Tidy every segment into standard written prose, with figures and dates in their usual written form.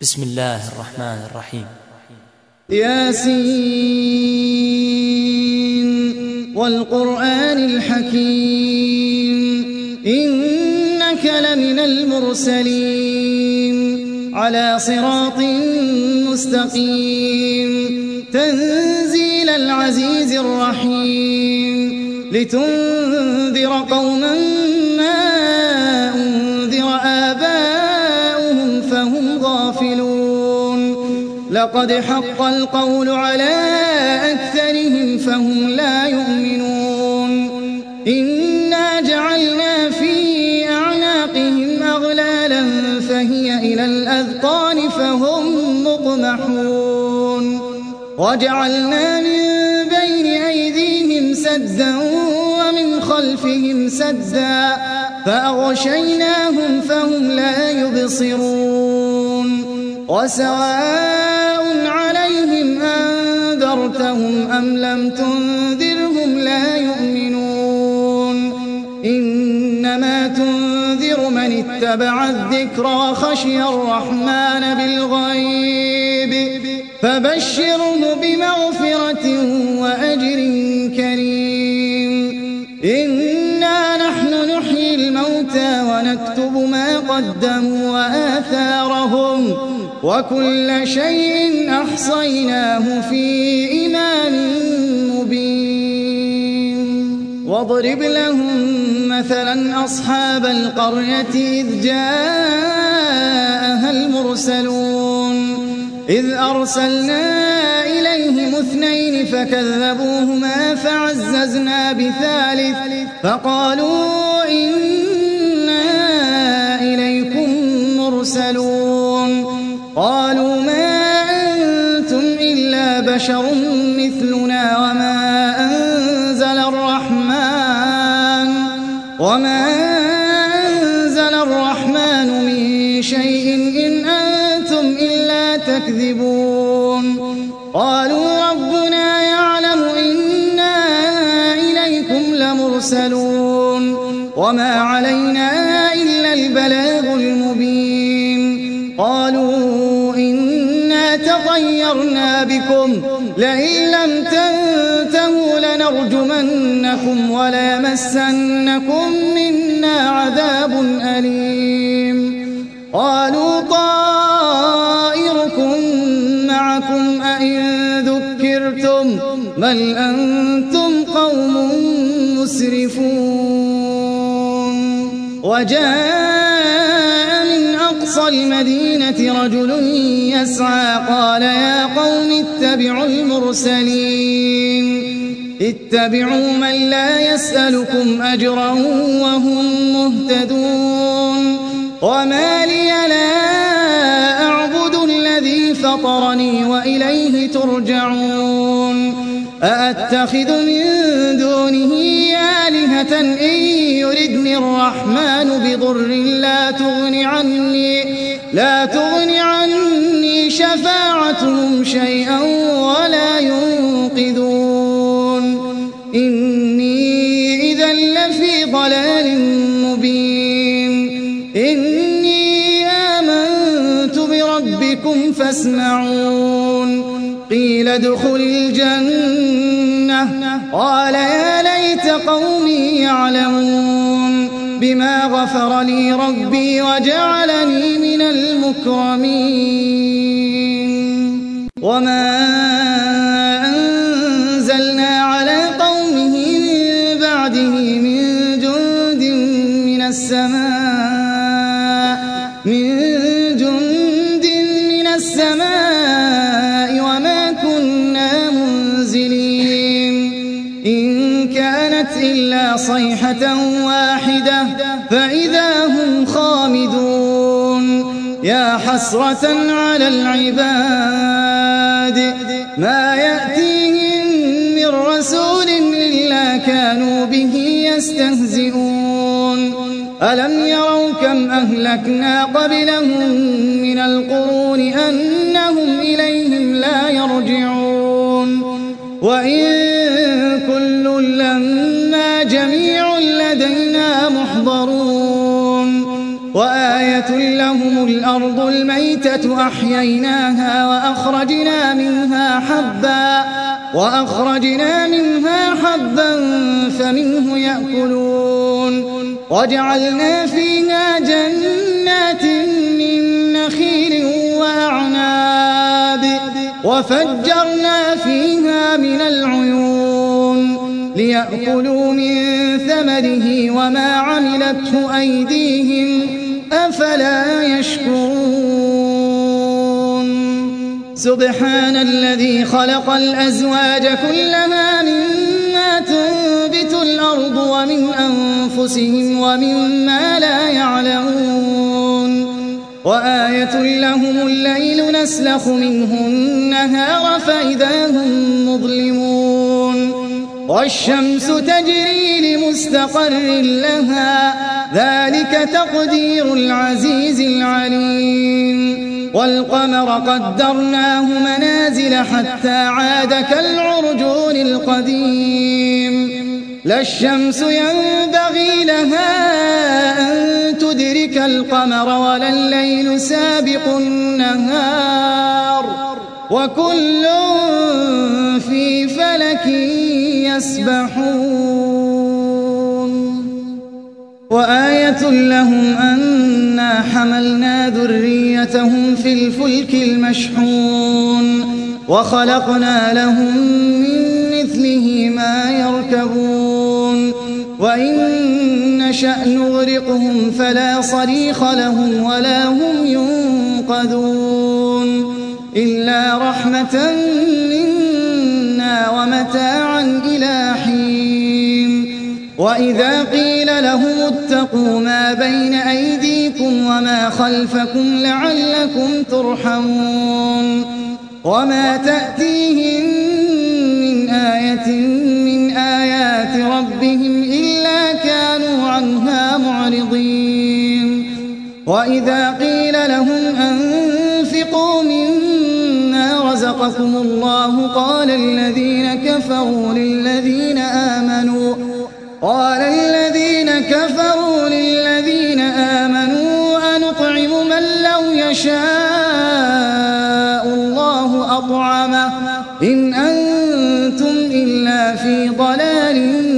بسم الله الرحمن الرحيم. ياسين والقرآن الحكيم إنك لمن المرسلين على صراط مستقيم تنزيل العزيز الرحيم لتنذر قوما ما أنذر آباؤهم فهم غافلون لقد حق القول على أكثرهم فهم لا يؤمنون إنا جعلنا في أعناقهم أغلالا فهي إلى الأذقان فهم مقمحون وجعلنا من بين أيديهم سدا ومن خلفهم سدا فأغشيناهم فهم لا يبصرون وسواء عليهم أنذرتهم أم لم تنذرهم لا يؤمنون إنما تنذر من اتبع الذكر وخشي الرحمن بالغيب فبشره بمغفرة وأجر كريم إنا نحن نحيي الموتى ونكتب ما قدموا وآثارهم وكل شيء أحصيناه في إمام مبين واضرب لهم مثلا أصحاب القرية إذ جاءها المرسلون إذ أرسلنا إليهم 2 فكذبوهما فعززنا بثالث فقالوا إنا إليكم مرسلون قالوا ما أنتم إلا بشر مثلنا وما أنزل الرحمن من شيء إن أنتم إلا تكذبون قالوا ربنا يعلم إنا إليكم لمرسلون وما علينا إلا البلاغ المبين قالوا إنا تطيرنا بكم لئن لم تنتهوا لنرجمنكم وليمسنكم منا عذاب أليم قالوا طائركم معكم أئن ذكرتم بل أنتم قوم مسرفون وجاء من أقصى المدينة رجل يسعى قال يا قوم اتبعوا المرسلين اتبعوا من لا يسألكم أجرا وهم مهتدون وما لي لا أعبد الذي فطرني وإليه ترجعون أأتخذ من دونه آلهة إن يردني الرحمن بضر لا تغن عني شفاعتهم شيئا ولا ينقذون إني إذا لفي ضلال مبين إني آمنت بربكم فاسمعون قيل ادخل الجنة قال يا ليت قومي يعلمون بما غفر لي ربي وجعلني من المكرمين وما أنزلنا على قومه من بعده من جند من السماء وما كنا منزلين إن كانت إلا صيحة واحدة فإذا هم خامدون يا حسرة على العباد ما يأتيهم من رسول إلا كانوا به يستهزئون ألم يروا كم أهلكنا قبلهم من القرون أنهم إليهم لا يرجعون وإن كل لما جميع لدينا محضرون وآية وآية لهم الأرض الميتة أحييناها وأخرجنا منها حبا فمنه يأكلون وجعلنا فيها جنات من نخيل وأعناب وفجرنا فيها من العيون ليأكلوا من ثمره وما عملته أيديهم أفلا يشكرون سبحان الذي خلق الأزواج كلها مما تنبت الأرض ومن أنفسهم ومما لا يعلمون وآية لهم الليل نسلخ منه النهار فإذا هم مظلمون والشمس تجري لمستقر لها ذلك تقدير العزيز العليم والقمر قدرناه منازل حتى عاد كالعرجون القديم لا الشمس ينبغي لها أن تدرك القمر ولا الليل سابق النهار وكل في فلك يسبحون وآية لهم أنا حملنا ذريتهم في الفلك المشحون وخلقنا لهم من مثله ما يركبون وإن نشأ نغرقهم فلا صريخ لهم ولا هم ينقذون إلا رحمة منا ومتاعا إلى حين وإذا قيل لهم اتقوا ما بين أيديكم وما خلفكم لعلكم ترحمون وما تأتيهم من آية من آيات ربهم إلا كانوا عنها معرضين وإذا قيل لهم أنفقوا مما رزقكم الله قال الذين كفروا للذين آمنوا أنطعم من لو يشاء الله أطعمه إن أنتم إلا في ضلال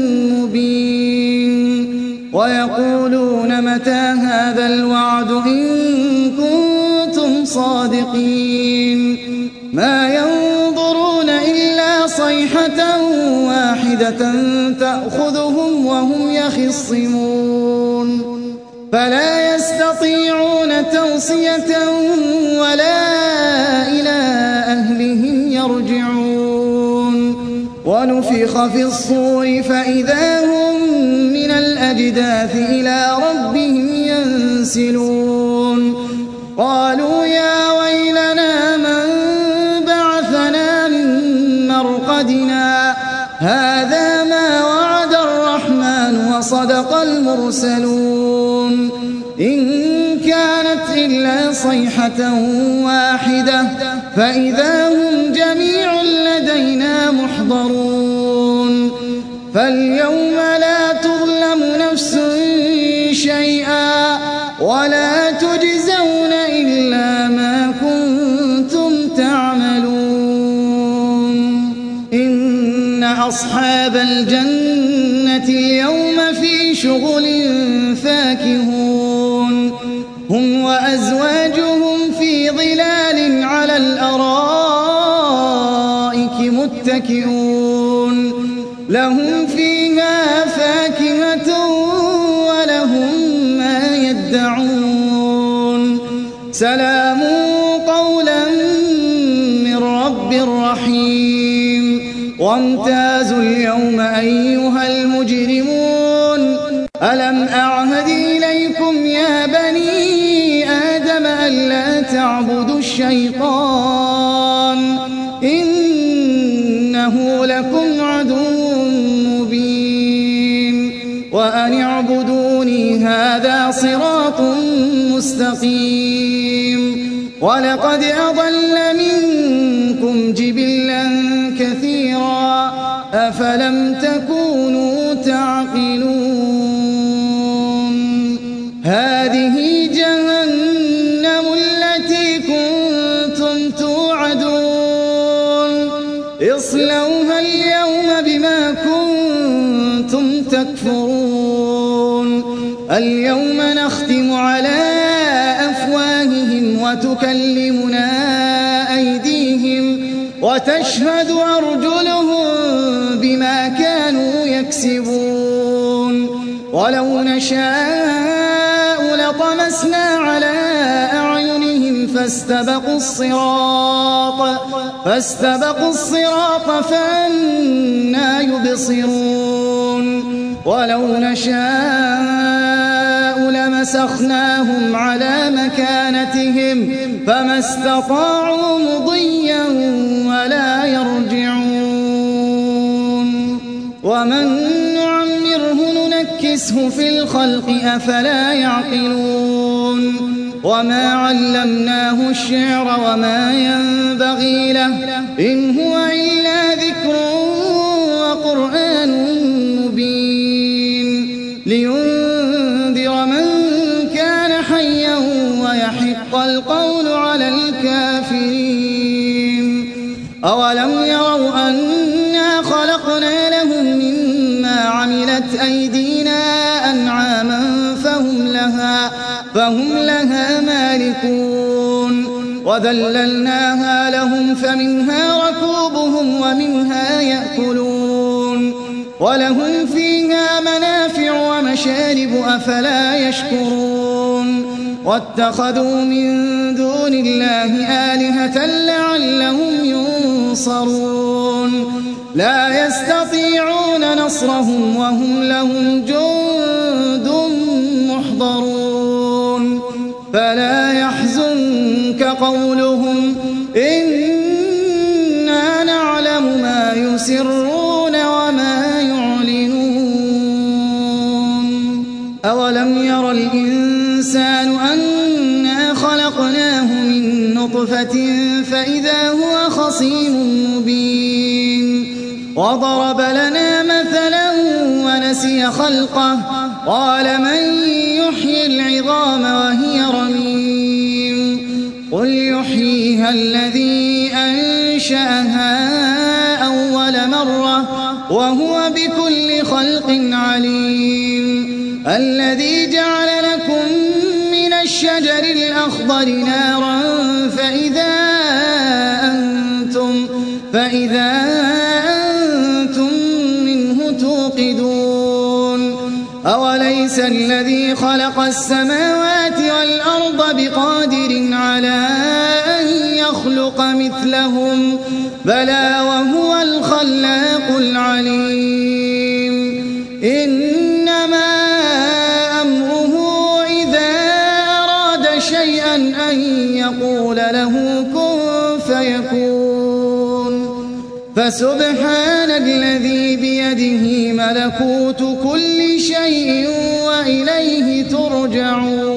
مبين ويقولون متى هذا الوعد إن كنتم صادقين ما ينظرون إلا صيحة واحدة تأخذهم وهم يخصمون فلا يستطيعون توصية ولا إلى أهلهم يرجعون ونفخ في الصور فإذا هم من الأجداث إلى ربهم ينسلون قالوا يا ويلنا من بعثنا من مرقدنا هذا ما وعد الرحمن وصدق المرسلون إن كانت إلا صيحة واحدة فإذا هم جميع لدينا محضرون فاليوم لا تظلم نفس شيئا ولا تجزون إلا ما كنتم تعملون إن أصحاب الجنة اليوم في شغل فاكهون هم وأزواجهم في ظلال على الأرائك متكئون لهم فيها فاكهة ولهم ما يدعون سلام قولا من رب رحيم وامتازوا اليوم أيها المجرمون ألم أعهد إليكم يا بني آدم ألا تعبدوا الشيطان إنه لكم عدو مبين وأن اعبدوني هذا صراط مستقيم ولقد أضل منكم جبلا كثيرا أفلم تكونوا تعقلون هذه جهنم اصلوها اليوم بما كنتم تكفرون اليوم نختم على أفواههم وتكلمنا أيديهم وتشهد أرجلهم بما كانوا يكسبون ولو نشاء لطمسنا على أعينهم فاستبقوا الصراط فأنى يبصرون ولو نشاء لمسخناهم على مكانتهم فما استطاعوا مضيا ولا يرجعون ومن نعمره ننكسه في الخلق أفلا يعقلون وما علمناه الشعر وما ينبغي له إن هو إلا ذكر وقرآن مبين لينذر من كان حيا ويحق القول على الكافرين أولم يروا أنا خلقنا لهم مما عملت أيدينا أنعاما فهم لها مالكون وذللناها لهم فمنها ركوبهم ومنها يأكلون ولهم فيها منافع ومشارب أفلا يشكرون واتخذوا من دون الله آلهة لعلهم ينصرون لا يستطيعون نصرهم وهم لهم جند محضرون فلا يحزنك قولهم إنا نعلم ما يسرون وما يعلنون أولم ير الإنسان أنا خلقناه من نطفة فإذا هو خصيم مبين وضرب لنا مثلا ونسي خلقه قال من يحيي العظام وهي رميم قل يحييها الذي أنشأها أول مرة وهو بكل خلق عليم الذي جعل لكم من الشجر الأخضر نارا فإذا أنتم منه توقدون أوليس الذي خلق السماوات والأرض بقادر على أن يخلق مثلهم بلى وهو الخلاق العليم إنما أمره إذا أراد شيئا أن يقول له كن فيكون فسبحان الذي بيده ملكوت كل شيء وإليه ترجعون